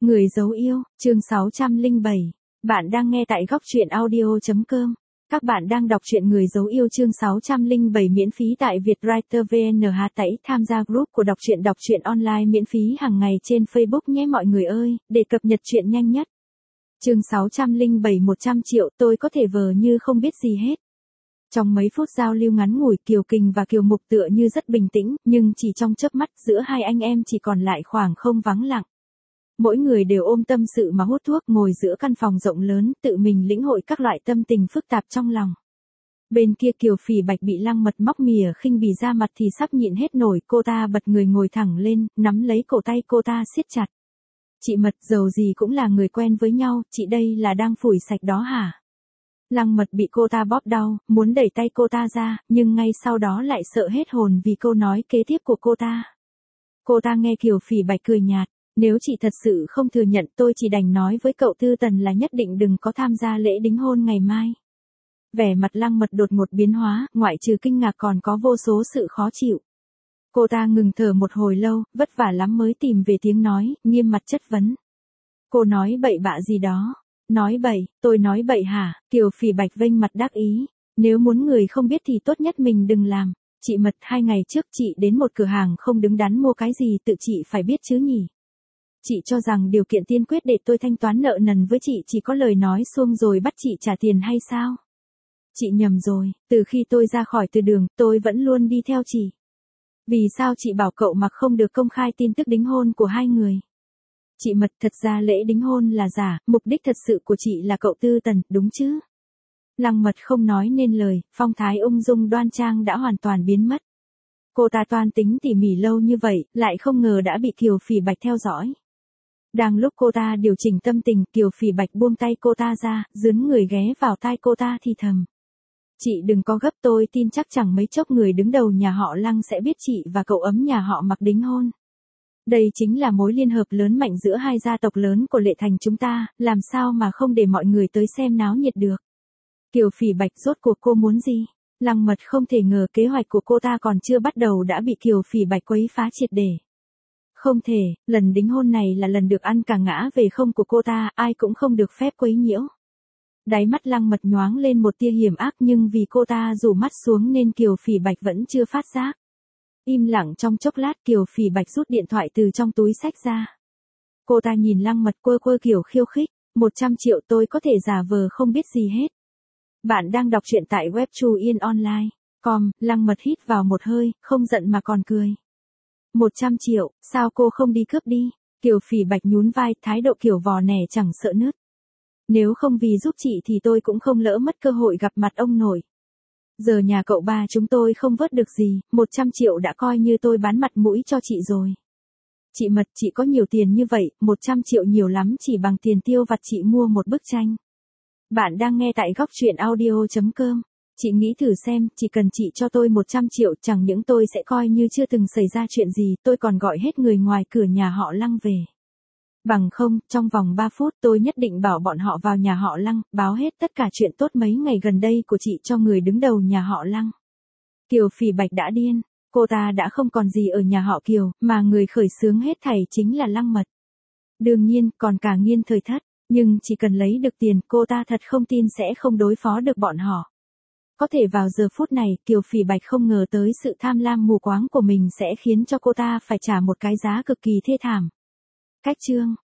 Người dấu yêu, chương 607. Bạn đang nghe tại góc truyện audio.com. Các bạn đang đọc truyện Người dấu yêu chương 607 miễn phí tại Vietwriter VN. Hãy tham gia group của đọc truyện online miễn phí hàng ngày trên Facebook nhé mọi người ơi, để cập nhật truyện nhanh nhất. Chương 607 100 triệu tôi có thể vờ như không biết gì hết. Trong mấy phút giao lưu ngắn ngủi, Kiều Kình và Kiều Mục tựa như rất bình tĩnh, nhưng chỉ trong chớp mắt giữa hai anh em chỉ còn lại khoảng không vắng lặng. Mỗi người đều ôm tâm sự mà hút thuốc, ngồi giữa căn phòng rộng lớn, tự mình lĩnh hội các loại tâm tình phức tạp trong lòng. Bên kia Kiều Phỉ Bạch bị Lăng Mật móc mỉa khinh bỉ ra mặt thì sắp nhịn hết nổi, cô ta bật người ngồi thẳng lên, nắm lấy cổ tay cô ta siết chặt. Chị Mật, dầu gì cũng là người quen với nhau, chị đây là đang phủi sạch đó hả? Lăng Mật bị cô ta bóp đau, muốn đẩy tay cô ta ra, nhưng ngay sau đó lại sợ hết hồn vì câu nói kế tiếp của cô ta. Cô ta nghe Kiều Phỉ Bạch cười nhạt. Nếu chị thật sự không thừa nhận, tôi chỉ đành nói với cậu Tư Tần là nhất định đừng có tham gia lễ đính hôn ngày mai. Vẻ mặt Lăng Mật đột ngột biến hóa, ngoại trừ kinh ngạc còn có vô số sự khó chịu. Cô ta ngừng thở một hồi lâu, vất vả lắm mới tìm về tiếng nói, nghiêm mặt chất vấn. Cô nói bậy bạ gì đó? Nói bậy, tôi nói bậy hả? Kiều Phỉ Bạch vênh mặt đắc ý. Nếu muốn người không biết thì tốt nhất mình đừng làm. Chị Mật, 2 ngày trước chị đến một cửa hàng không đứng đắn mua cái gì tự chị phải biết chứ nhỉ? Chị cho rằng điều kiện tiên quyết để tôi thanh toán nợ nần với chị chỉ có lời nói suông rồi bắt chị trả tiền hay sao? Chị nhầm rồi, từ khi tôi ra khỏi từ đường, tôi vẫn luôn đi theo chị. Vì sao chị bảo cậu mặc không được công khai tin tức đính hôn của hai người? Chị Mật, thật ra lễ đính hôn là giả, mục đích thật sự của chị là cậu Tư Tần, đúng chứ? Lăng Mật không nói nên lời, phong thái ung dung đoan trang đã hoàn toàn biến mất. Cô ta toan tính tỉ mỉ lâu như vậy, lại không ngờ đã bị Kiều Phỉ Bạch theo dõi. Đang lúc cô ta điều chỉnh tâm tình, Kiều Phỉ Bạch buông tay cô ta ra, dướn người ghé vào tai cô ta thì thầm. Chị đừng có gấp, tôi tin chắc chẳng mấy chốc người đứng đầu nhà họ Lăng sẽ biết chị và cậu ấm nhà họ Mặc đính hôn. Đây chính là mối liên hợp lớn mạnh giữa hai gia tộc lớn của Lệ Thành chúng ta, làm sao mà không để mọi người tới xem náo nhiệt được. Kiều Phỉ Bạch, rốt cuộc cô muốn gì? Lăng Mật không thể ngờ kế hoạch của cô ta còn chưa bắt đầu đã bị Kiều Phỉ Bạch quấy phá triệt để. Không thể, lần đính hôn này là lần được ăn cả ngã về không của cô ta, ai cũng không được phép quấy nhiễu. Đáy mắt Lăng Mật nhoáng lên một tia hiểm ác, nhưng vì cô ta rủ mắt xuống nên Kiều Phỉ Bạch vẫn chưa phát giác. Im lặng trong chốc lát, Kiều Phỉ Bạch rút điện thoại từ trong túi xách ra. Cô ta nhìn Lăng Mật quơ quơ kiểu khiêu khích, 100 triệu tôi có thể giả vờ không biết gì hết. Bạn đang đọc truyện tại web chuyenonline.com. Lăng Mật hít vào một hơi, không giận mà còn cười. 100 triệu, sao cô không đi cướp đi? Kiều Phỉ Bạch nhún vai, thái độ kiểu vò nẻ chẳng sợ nứt. Nếu không vì giúp chị thì tôi cũng không lỡ mất cơ hội gặp mặt ông nội. Giờ nhà cậu ba chúng tôi không vớt được gì, 100 triệu đã coi như tôi bán mặt mũi cho chị rồi. Chị Mật, chị có nhiều tiền như vậy, 100 triệu nhiều lắm chỉ bằng tiền tiêu vặt chị mua một bức tranh. Bạn đang nghe tại góc truyện audio.com. Chị nghĩ thử xem, chỉ cần chị cho tôi 100 triệu, chẳng những tôi sẽ coi như chưa từng xảy ra chuyện gì, tôi còn gọi hết người ngoài cửa nhà họ Lăng về. Bằng không, trong vòng 3 phút tôi nhất định bảo bọn họ vào nhà họ Lăng, báo hết tất cả chuyện tốt mấy ngày gần đây của chị cho người đứng đầu nhà họ Lăng. Kiều Phỉ Bạch đã điên, cô ta đã không còn gì ở nhà họ Kiều, mà người khởi xướng hết thảy chính là Lăng Mật. Đương nhiên, còn cả Nghiên Thời Thất, nhưng chỉ cần lấy được tiền, cô ta thật không tin sẽ không đối phó được bọn họ. Có thể vào giờ phút này, Kiều Phỉ Bạch không ngờ tới sự tham lam mù quáng của mình sẽ khiến cho cô ta phải trả một cái giá cực kỳ thê thảm. Cách chương